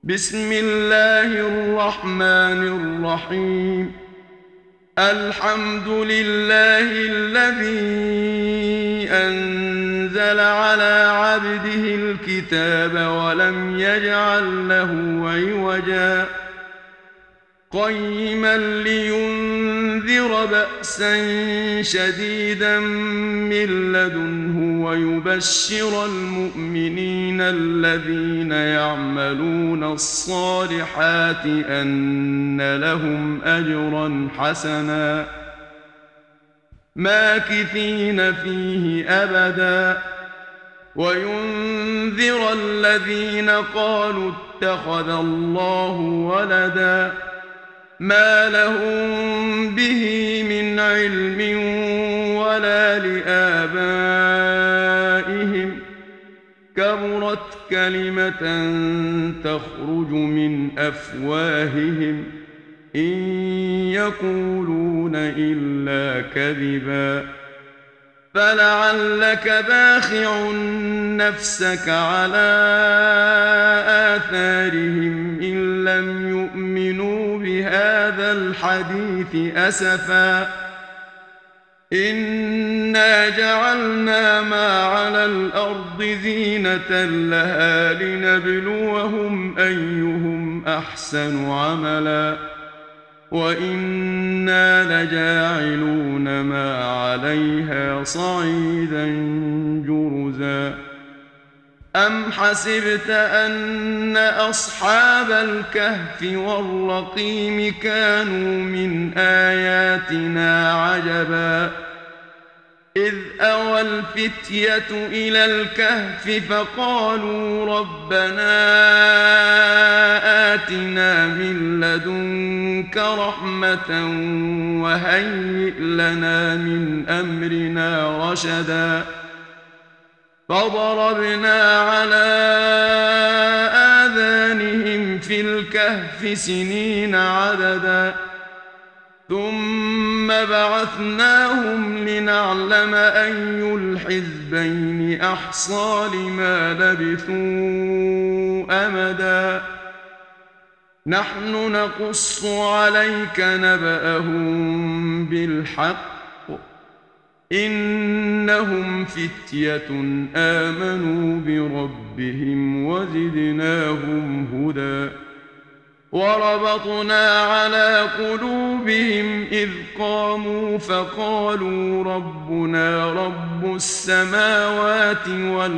بسم الله الرحمن الرحيم. الحمد لله الذي أنزل على عبده الكتاب ولم يجعل له عوجا قيما لينذر بأسا شديدا من لدنه ويبشر المؤمنين الذين يعملون الصالحات أن لهم أجرا حسنا ماكثين فيه أبدا وينذر الذين قالوا اتخذ الله ولدا ما لهم به من علم ولا لآبائهم كبرت كلمة تخرج من أفواههم إن يقولون إلا كذبا فلعلك باخع نفسك على آثارهم إن لم يؤمنوا بهذا الحديث أسفا إنا جعلنا ما على الأرض زينة لها لنبلوهم أيهم أحسن عملا وإنا لجاعلون ما عليها صعيدا جرزا أم حسبت أن أصحاب الكهف والرقيم كانوا من آياتنا عجبا إذ أوى الفتية إلى الكهف فقالوا ربنا آتنا من لدنك رحمة وهيئ لنا من أمرنا رشدا فضربنا على آذانهم في الكهف سنين عددا ثم بعثناهم لنعلم أي الحزبين أحصى لما لبثوا أمدا نحن نقص عليك نبأهم بالحق إنهم فتية آمنوا بربهم وزدناهم هدى وربطنا على قلوبهم إذ قاموا فقالوا ربنا رب السماوات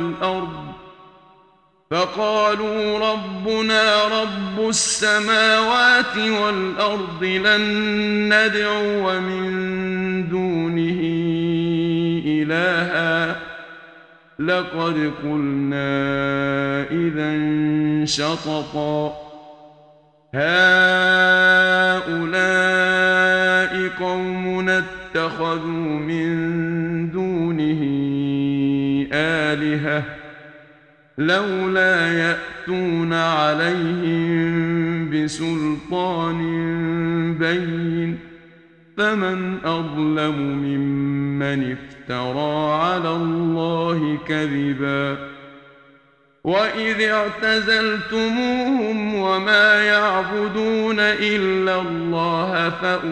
والأرض لن ندعو من دونه إلها لقد قلنا إذا شططا هؤلاء قومنا اتخذوا من دونه آلهة لولا يأتون عليهم بسلطان بين فمن أظلم ممن افترى على الله كذبا وإذ اعتزلتموهم وما يعبدون إلا الله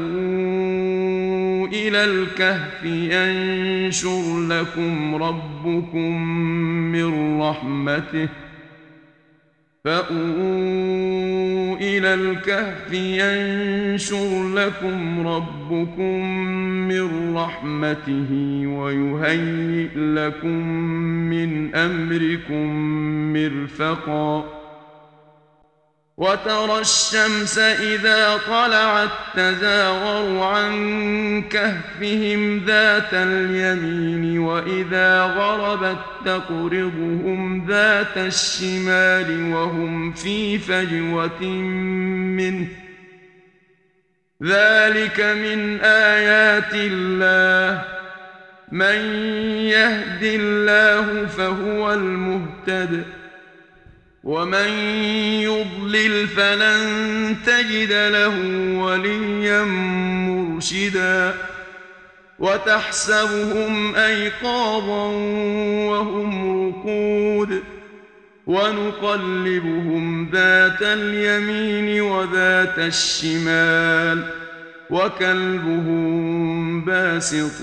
فأووا إلى الكهف ينشر لكم ربكم من رحمته ويهيئ لكم من أمركم مرفقا وترى الشمس إذا طلعت تزاور عن كهفهم ذات اليمين وإذا غربت تقرضهم ذات الشمال وهم في فجوة منه ذلك من آيات الله من يهد الله فهو المهتد ومن يضلل فلن تجد له وليا مرشدا وتحسبهم أيقاظا وهم رقود ونقلبهم ذات اليمين وذات الشمال وكلبهم باسط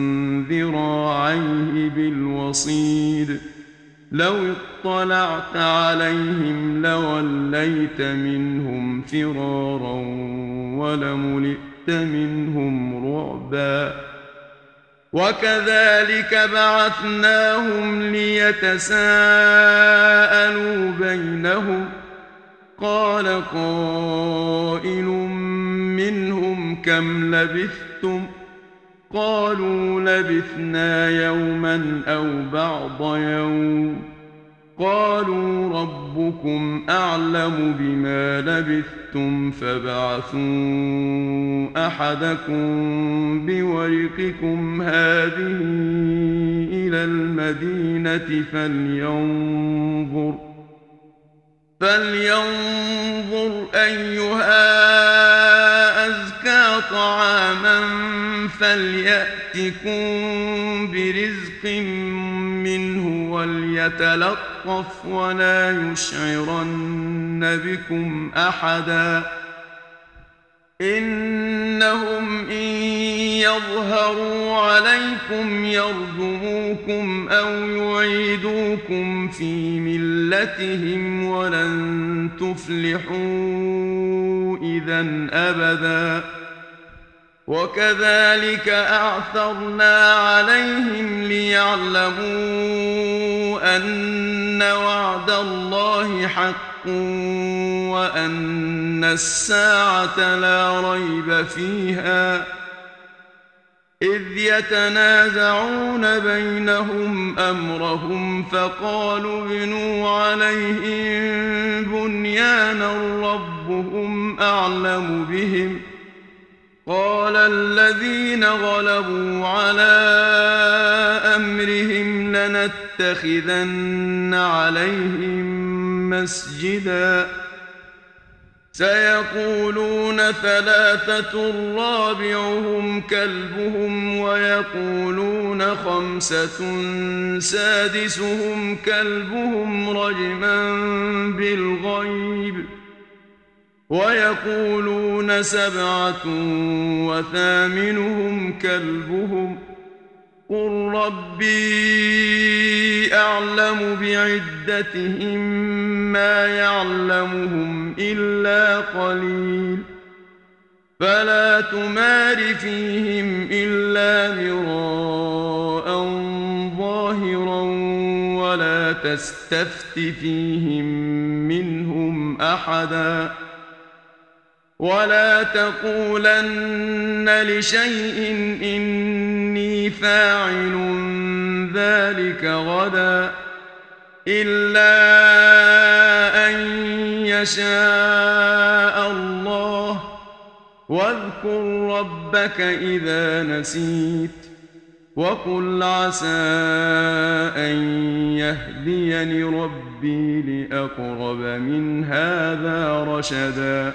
ذراعيه بالوصيد لو اطلعت عليهم لوليت منهم فرارا ولملئت منهم رعبا وكذلك بعثناهم ليتساءلوا بينهم قال قائل منهم كم لبثتم قالوا لبثنا يوما أو بعض يوم قالوا ربكم أعلم بما لبثتم فابعثوا أحدكم بورقكم هذه إلى المدينة فلينظر أيها أزكى طعاما فليأتكم برزق منه وليتلطف ولا يشعرن بكم أحدا إنهم إن يظهروا عليكم يرجموكم أو يعيدوكم في ملتهم ولن تفلحوا إذا أبدا وكذلك أعثرنا عليهم ليعلموا أن وعد الله حق وأن الساعة لا ريب فيها إذ يتنازعون بينهم أمرهم فقالوا ابنوا عليهم بنيانا ربهم أعلم بهم قال الذين غلبوا على أمرهم لنتخذن عليهم مسجدا سيقولون ثلاثة رابعهم كلبهم ويقولون خمسة سادسهم كلبهم رجما بالغيب ويقولون سبعة وثامنهم كلبهم قل ربي أعلم بعدتهم ما يعلمهم إلا قليل فلا تمار فيهم إلا مراء ظاهرا ولا تستفت فيهم منهم أحدا ولا تقولن لشيء إني فاعل ذلك غدا إلا أن يشاء الله واذكر ربك إذا نسيت وقل عسى أن يهديني ربي لأقرب من هذا رشدا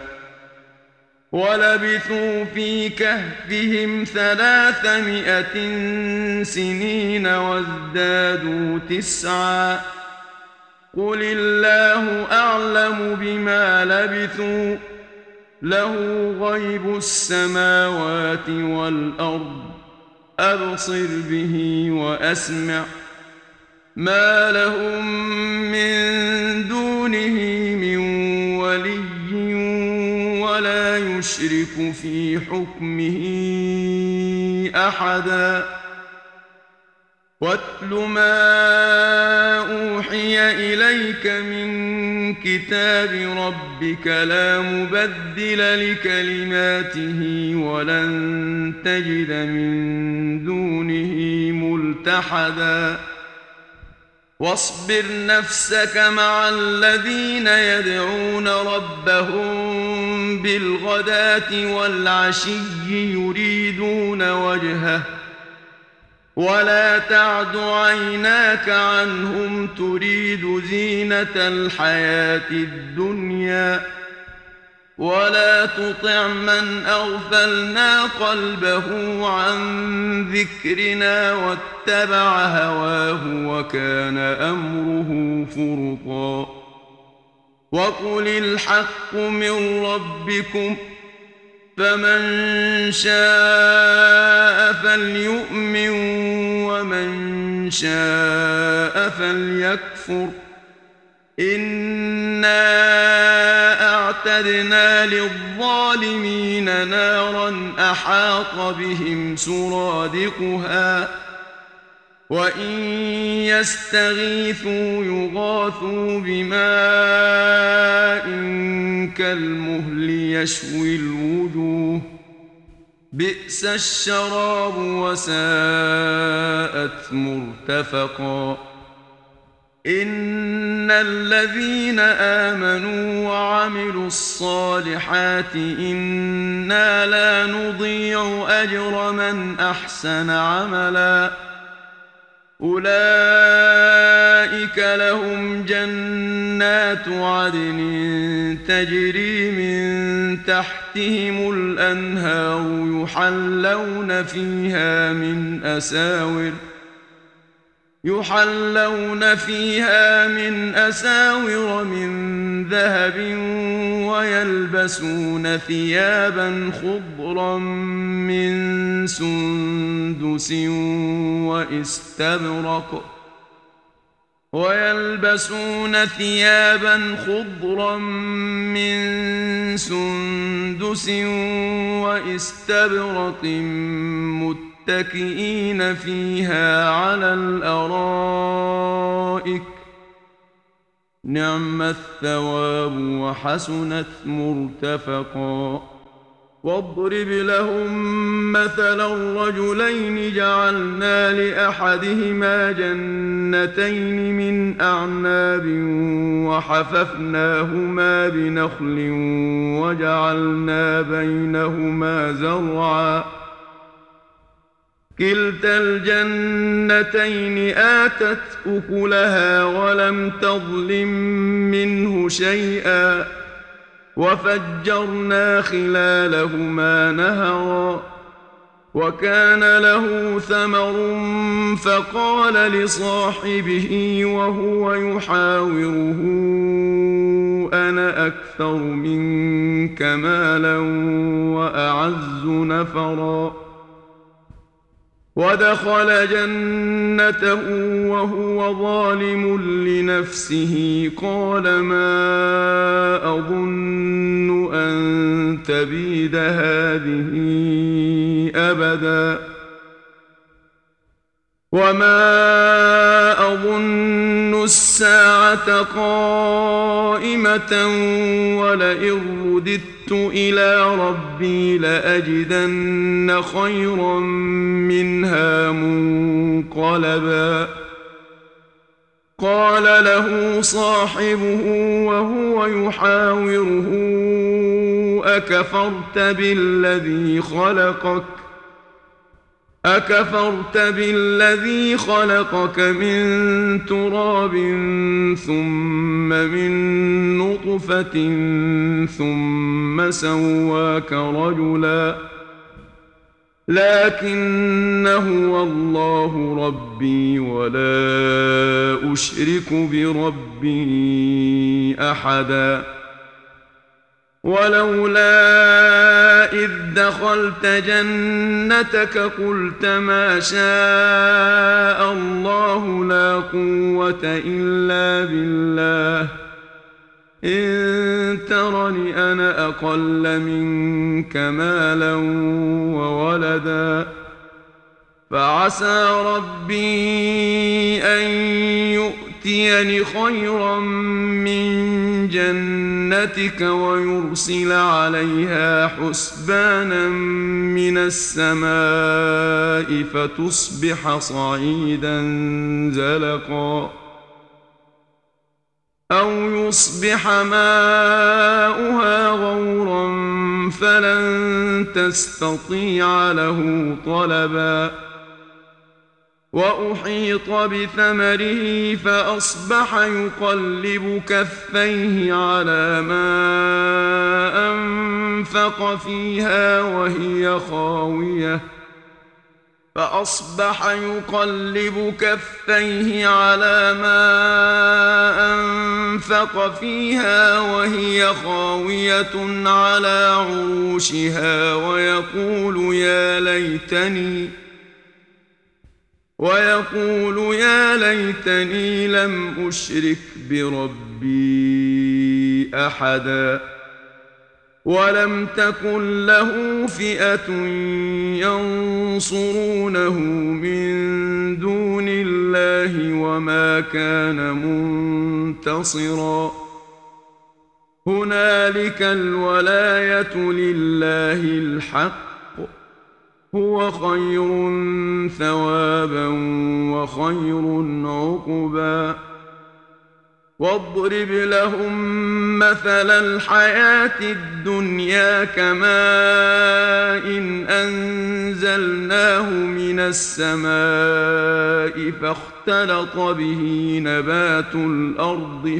ولبثوا في كهفهم 300 سنين وازدادوا 9 قل الله أعلم بما لبثوا له غيب السماوات والأرض أبصر به وأسمع ما لهم من دونه من ولي ولا يشرك في حكمه أحدا واتل ما أوحي إليك من كتاب ربك لا مبدل لكلماته ولن تجد من دونه ملتحدا واصبر نفسك مع الذين يدعون ربهم بالغداة والعشي يريدون وجهه ولا تعد عيناك عنهم تريد زينة الحياة الدنيا ولا تطع من أغفلنا قلبه عن ذكرنا واتبع هواه وكان أمره فرطا وقل الحق من ربكم فمن شاء فليؤمن ومن شاء فليكفر إنا أعتدنا للظالمين نارا أحاط بهم سرادقها وإن يستغيثوا يغاثوا بماء كالمهل يشوي الوجوه بئس الشراب وساءت مرتفقا إن الذين آمنوا وعملوا الصالحات إنا لا نضيع أجر من أحسن عملا أولئك لهم جنات عدن تجري من تحتهم الأنهار يحلون فيها من أساور من ذهب ويلبسون ثيابا خضرا من سندس واستبرق متكئين فيها على الأرائك نعم الثواب وحسنت مرتفقا واضرب لهم مثلا الرجلين جعلنا لأحدهما جنتين من أعناب وحففناهما بنخل وجعلنا بينهما زرعا كلتا الجنتين آتت أكلها ولم تظلم منه شيئا وفجرنا خلالهما نهرا وكان له ثمر فقال لصاحبه وهو يحاوره أنا أكثر منك مالا وأعز نفرا ودخل جنته وهو ظالم لنفسه قال ما أظن أن تبيد هذه أبدا وما أظن الساعة قائمة ولئن رددت إلى ربي لأجدن خيرا منها منقلبا قال له صاحبه وهو يحاوره أكفرت بالذي خلقك من تراب ثم من نطفة ثم سواك رجلا لكن هو الله ربي ولا أشرك بربي أحدا ولولا إذ دخلت جنتك قلت ما شاء الله لا قوة إلا بالله إن ترني أنا أقل منك مالا وولدا فعسى ربي أن يؤتيني خيرا من جنتك ويرسل عليها حسبانا من السماء فتصبح صعيدا زلقا أو يصبح ماؤها غورا فلن تستطيع له طلبا وأحيط بثمره فأصبح يقلب كفيه على ما أنفق فيها وهي خاوية فأصبح يقلب كفيه على ما أنفق فيها وهي خاوية على عروشها ويقول يا ليتني لم أشرك بربي أحدا ولم تكن له فئة ينصرونه من دون الله وما كان منتصرا هنالك الولاية لله الحق هو خير ثوابا وخير عقبا واضرب لهم مثل الحياة الدنيا كماء إن أنزلناه من السماء فاختلط به نبات الأرض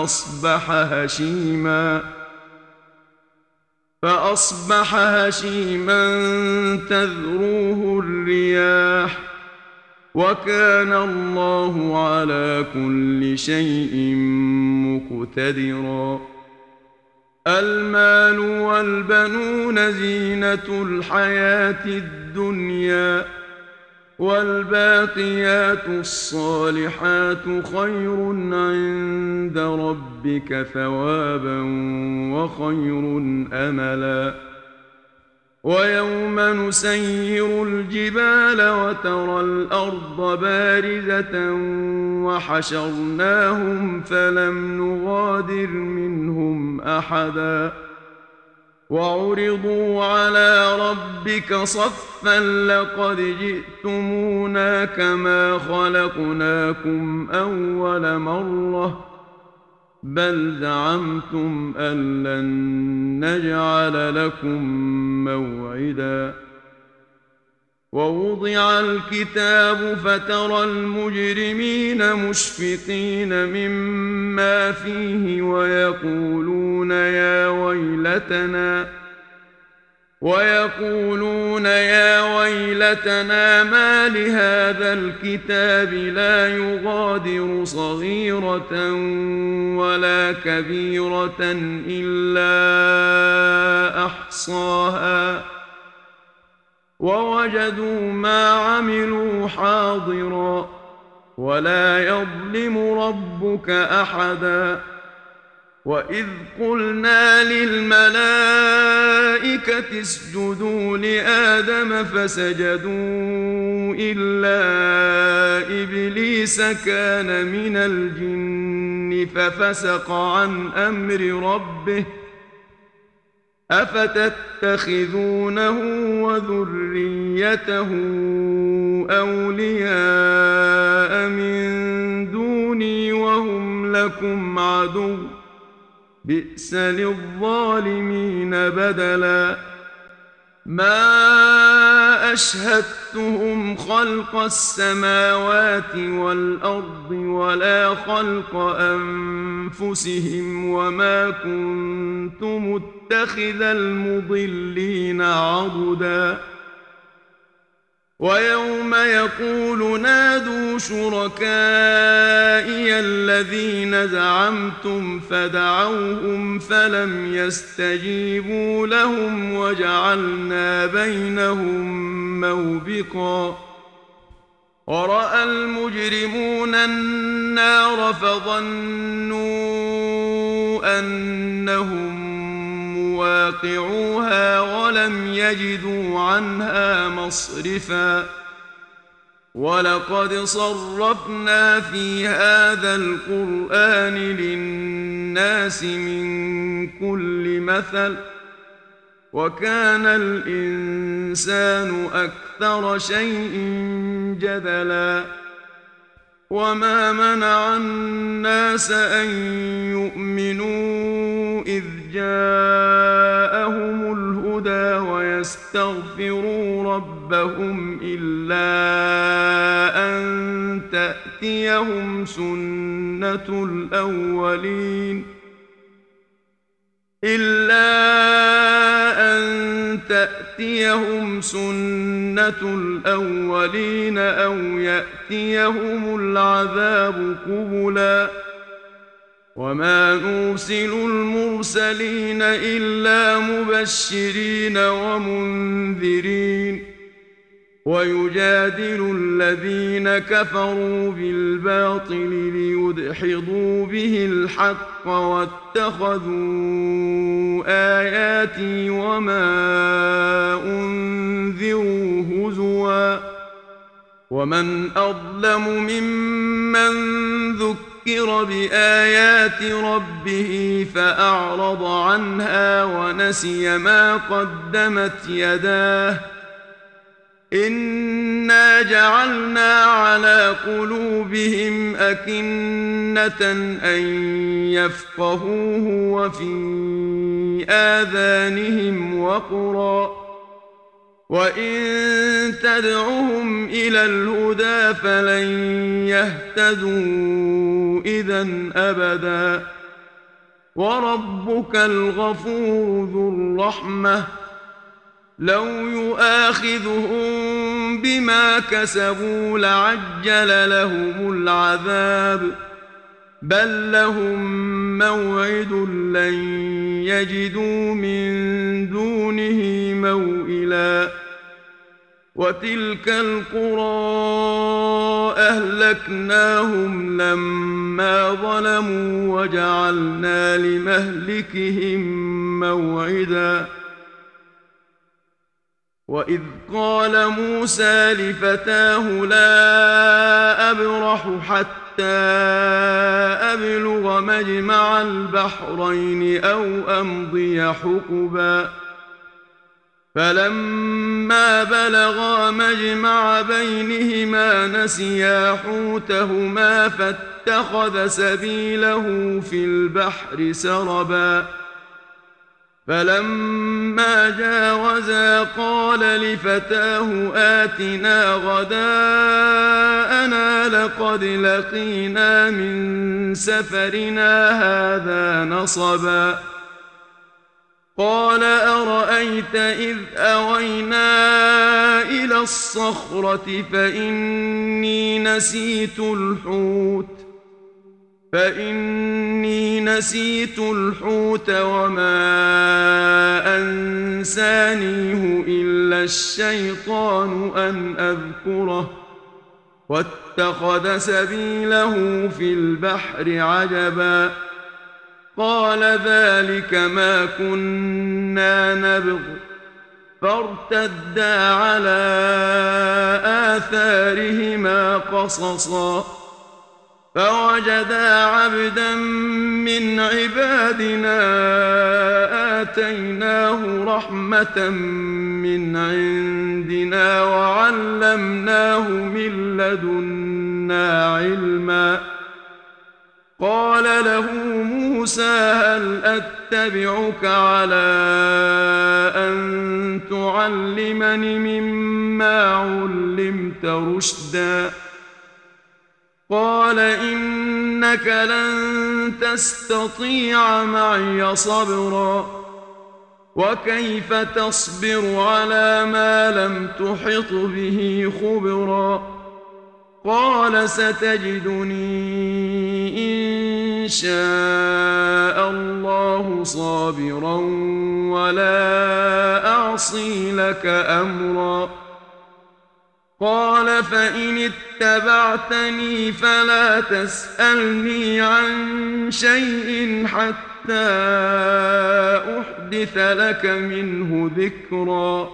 فأصبح هشيما تذروه الرياح وكان الله على كل شيء مقتدرا المال والبنون زينة الحياة الدنيا والباقيات الصالحات خير عند ربك ثوابا وخير أملا ويوم نسير الجبال وترى الأرض بارزة وحشرناهم فلم نغادر منهم أحدا وعرضوا على ربك صفا لقد جئتمونا كما خلقناكم أول مرة بل زعمتم أن لن نجعل لكم موعدا ووضع الكتاب فترى المجرمين مشفقين مما فيه ويقولون يا ويلتنا ما لهذا الكتاب لا يغادر صغيرة ولا كبيرة إلا أحصاها ووجدوا ما عملوا حاضرا ولا يظلم ربك أحدا وإذ قلنا للملائكة اسجدوا لآدم فسجدوا إلا إبليس كان من الجن ففسق عن أمر ربه أفتتخذونه وذريته أولياء من دوني وهم لكم عدو بئس للظالمين بدلا ما أشهدتهم خلق السماوات والأرض ولا خلق أنفسهم وما كنت متخذ المضلين عضدا ويوم يقول نادوا شركائي الذين زعمتم فدعوهم فلم يستجيبوا لهم وجعلنا بينهم موبقا ورأى المجرمون النار فظنوا أنهم مواقعوها ولم يجدوا عنها مصرفا ولقد صرفنا في هذا القرآن للناس من كل مثل وكان الإنسان أكثر شيء جدلا وما منع الناس أن يؤمنوا إذ جاءهم الهدى ويستغفروا ربهم إلا أن تأتيهم سنة الأولين إلا تأتيهم سنة الأولين أو يأتيهم العذاب قبلا وما نرسل المرسلين إلا مبشرين ومنذرين ويجادل الذين كفروا بالباطل ليدحضوا به الحق واتخذوا آياتي وما أنذروا هزوا ومن أظلم ممن ذكر بآيات ربه فأعرض عنها ونسي ما قدمت يداه إنا جعلنا على قلوبهم أكنة أن يفقهوه وفي آذانهم وقرا وإن تدعهم إلى الهدى فلن يهتدوا إذن أبدا وربك الغفور ذو الرحمة لو يؤاخذهم بما كسبوا لعجل لهم العذاب بل لهم موعد لن يجدوا من دونه موئلا وتلك القرى أهلكناهم لما ظلموا وجعلنا لمهلكهم موعدا وإذ قال موسى لفتاه لا أبرح حتى أبلغ مجمع البحرين أو أمضي حقبا فلما بلغا مجمع بينهما نسيا حوتهما فاتخذ سبيله في البحر سربا فلما جاوزا قال لفتاه آتنا غداءنا لقد لقينا من سفرنا هذا نصبا قال أرأيت إذ أوينا إلى الصخرة فإني نسيت الحوت وما أنسانيه إلا الشيطان أن أذكره واتخذ سبيله في البحر عجبا قال ذلك ما كنا نبغ فارتدا على آثارهما قصصا فوجدا عبدا من عبادنا آتيناه رحمة من عندنا وعلمناه من لدنا علما قال له موسى هل أتبعك على أن تعلمني مما علمت رشدا قال إنك لن تستطيع معي صبرا وكيف تصبر على ما لم تحط به خبرا قال ستجدني إن شاء الله صابرا ولا أعصي لك أمرا قال فإن اتبعتني فلا تسألني عن شيء حتى أحدث لك منه ذكرا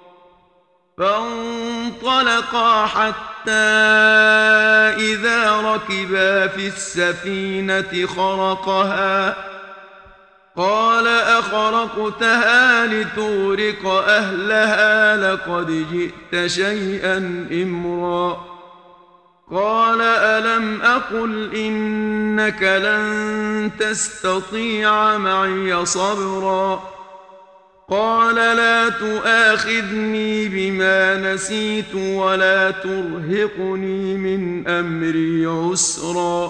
فانطلقا حتى إذا ركبا في السفينة خرقها قال أخرقتها لتغرق أهلها لقد جئت شيئا إمرا قال ألم أقل إنك لن تستطيع معي صبرا قال لا تؤاخذني بما نسيت ولا ترهقني من أمري عسرا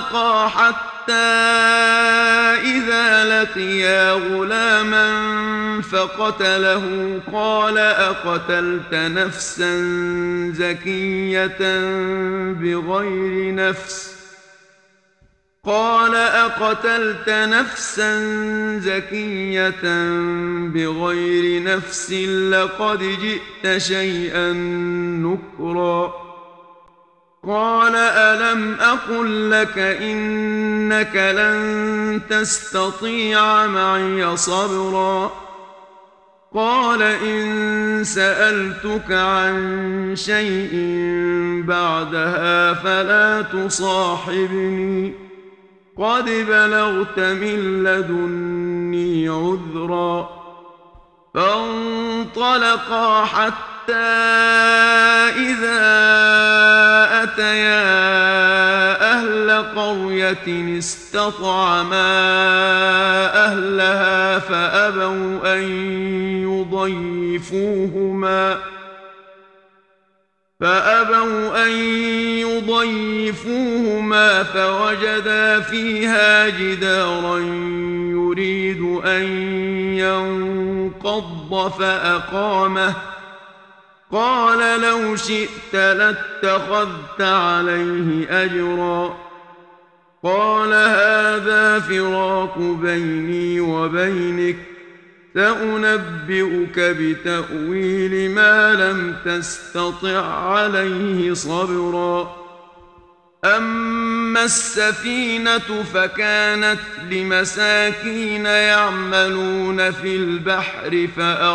فانطلقا حتى إذا لقيا غلاما فقتله قال أقتلت نفسا زكية بغير نفس لقد جئت شيئا نكرا قال ألم أقل لك إنك لن تستطيع معي صبرا قال إن سألتك عن شيء بعدها فلا تصاحبني قد بلغت من لدني عذرا فانطلقا حتى إذا أتيا أهل قرية استطعما أهلها فأبوا أن يضيفوهما فوجدا فيها جدارا يريد أن ينقض فأقامه قال لو شئت لاتخذت عليه أجرا قال هذا فراق بيني وبينك سأنبئك بتأويل ما لم تستطع عليه صبرا أما السفينة فكانت لمساكين يعملون في البحر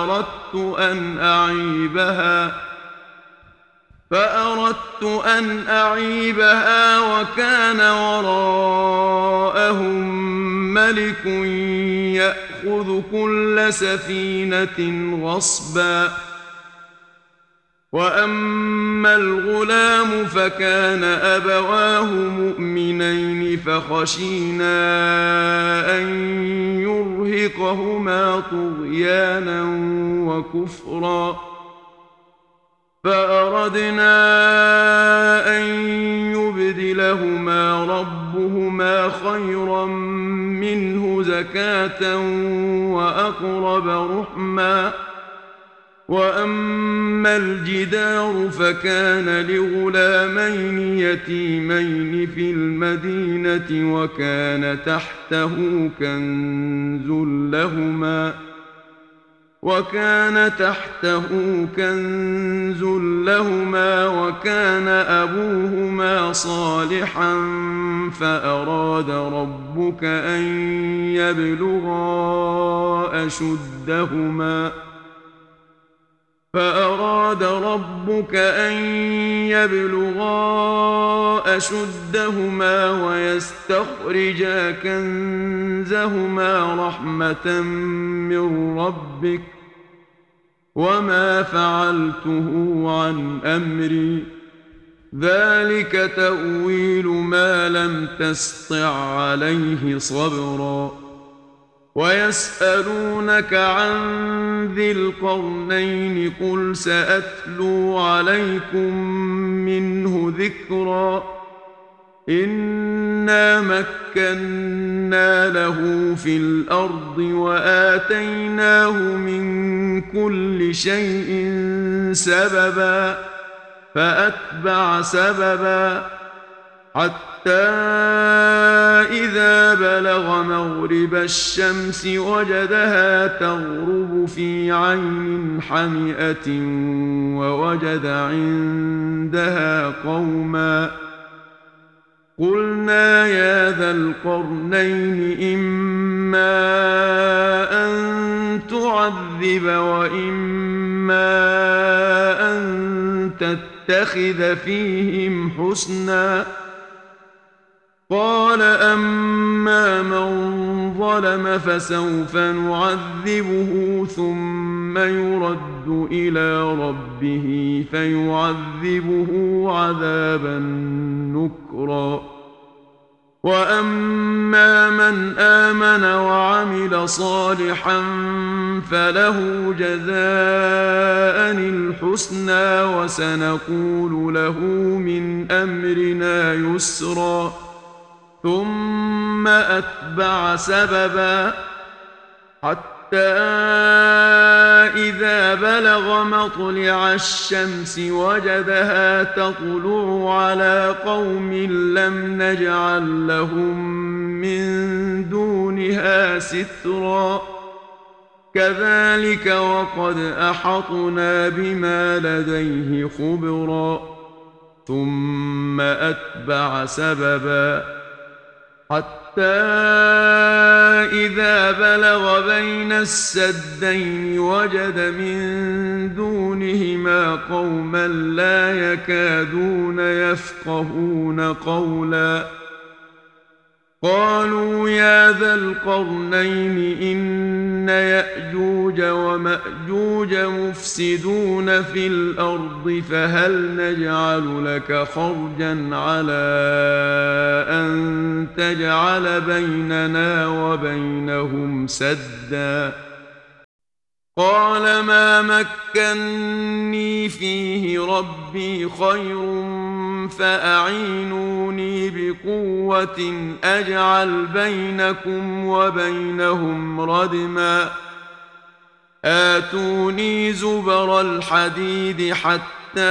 فأردت أن أعيبها وكان وراءهم ملك يأخذ كل سفينة غصبا وأما الغلام فكان أبواه مؤمنين فخشينا أن يرهقهما طغيانا وكفرا فأردنا أن يبدلهما ربهما خيرا منه زكاة وأقرب رحما وأما الجدار فكان لغلامين يتيمين في المدينة وكان تحته كنز لهما وكان أبوهما صالحا فأراد ربك أن يبلغا أشدهما ويستخرجا كنزهما رحمة من ربك وما فعلته عن أمري ذلك تأويل ما لم تسطع عليه صبرا ويسألونك عن ذي القرنين قل سأتلو عليكم منه ذكرا إنا مكنا له في الأرض وآتيناه من كل شيء سببا فأتبع سببا حتى إذا بلغ مغرب الشمس وجدها تغرب في عين حمئة ووجد عندها قوما قلنا يا ذا القرنين إما أن تعذب وإما أن تتخذ فيهم حسنا قال أما من ظلم فسوف نعذبه ثم يرد إلى ربه فيعذبه عذابا نكرا وأما من آمن وعمل صالحا فله جزاء الحسنى وسنقول له من أمرنا يسرا ثم أتبع سببا حتى إذا بلغ مطلع الشمس وجدها تطلع على قوم لم نجعل لهم من دونها سترا كذلك وقد أحطنا بما لديه خبرا ثم أتبع سببا حتى إذا بلغ بين السدين وجد من دونهما قوما لا يكادون يفقهون قولا قالوا يا ذا القرنين إن يأجوج ومأجوج مفسدون في الأرض فهل نجعل لك خرجا على أن تجعل بيننا وبينهم سدا قال ما مكني فيه ربي خير فأعينوني بقوة أجعل بينكم وبينهم ردما آتوني زبر الحديد حتى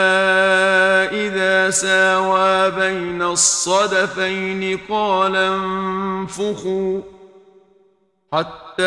إذا ساوى بين الصدفين قال انفخوا حتى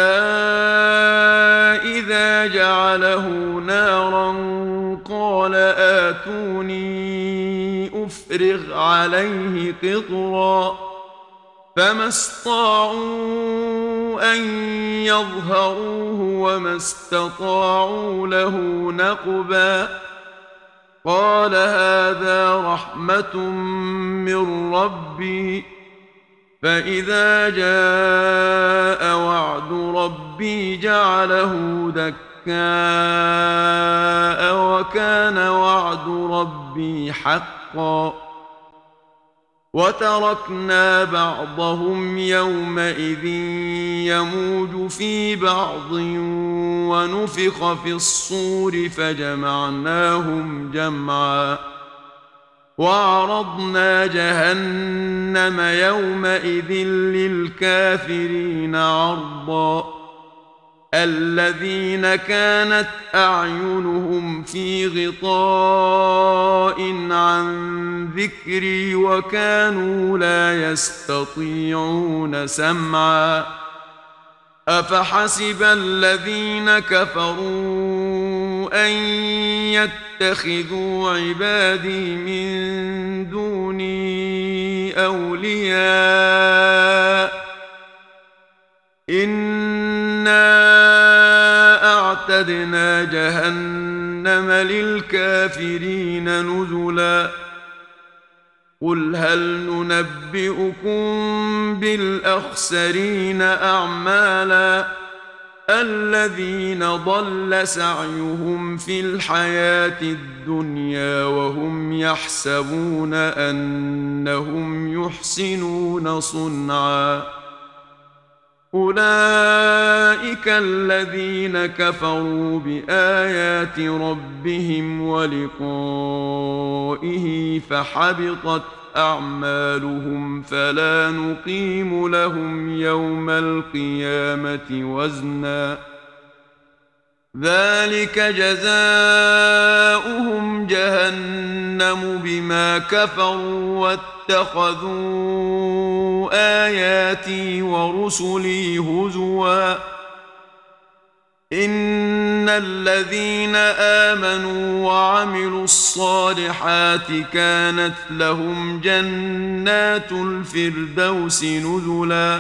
إذا جعله نارا قال آتوني أفرغ عليه قطرا فما استطاعوا أن يظهروه وما استطاعوا له نقبا قال هذا رحمة من ربي فإذا جاء وعد ربي جعله دكاء وكان وعد ربي حقا وتركنا بعضهم يومئذ يموج في بعض ونفخ في الصور فجمعناهم جمعا وعرضنا جهنم يومئذ للكافرين عرضا الذين كانت أعينهم في غطاء عن ذكري وكانوا لا يستطيعون سمعا أفحسب الذين كفروا أن يتخذوا عبادي من دوني أولياء إنا أعتدنا جهنم للكافرين نزلا قل هل ننبئكم بالأخسرين أعمالا الذين ضل سعيهم في الحياة الدنيا وهم يحسبون أنهم يحسنون صنعا أولئك الذين كفروا بآيات ربهم ولقائه فحبطت أعمالهم فلا نقيم لهم يوم القيامة وزنا ذلك جزاؤهم جهنم بما كفروا واتخذوا آياتي ورسلي هزوا إن الذين آمنوا وعملوا الصالحات كانت لهم جنات الفردوس نزلا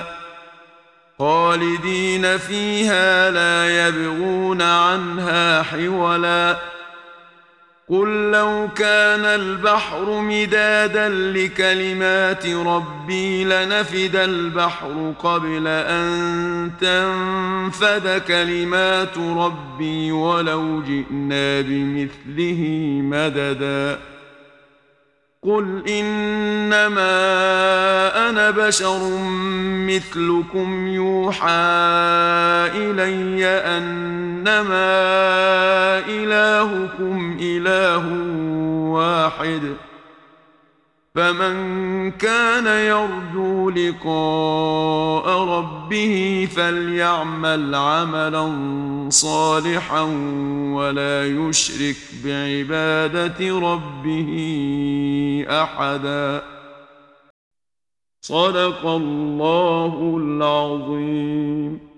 خالدين فيها لا يبغون عنها حولا قل لو كان البحر مدادا لكلمات ربي لنفد البحر قبل أن تنفد كلمات ربي ولو جئنا بمثله مددا قل إنما أنا بشر مثلكم يوحى إلي أنما إلهكم إله واحد فمن كان يرجو لقاء ربه فليعمل عملا صالحا ولا يشرك بعبادة ربه أحدا. صدق الله العظيم.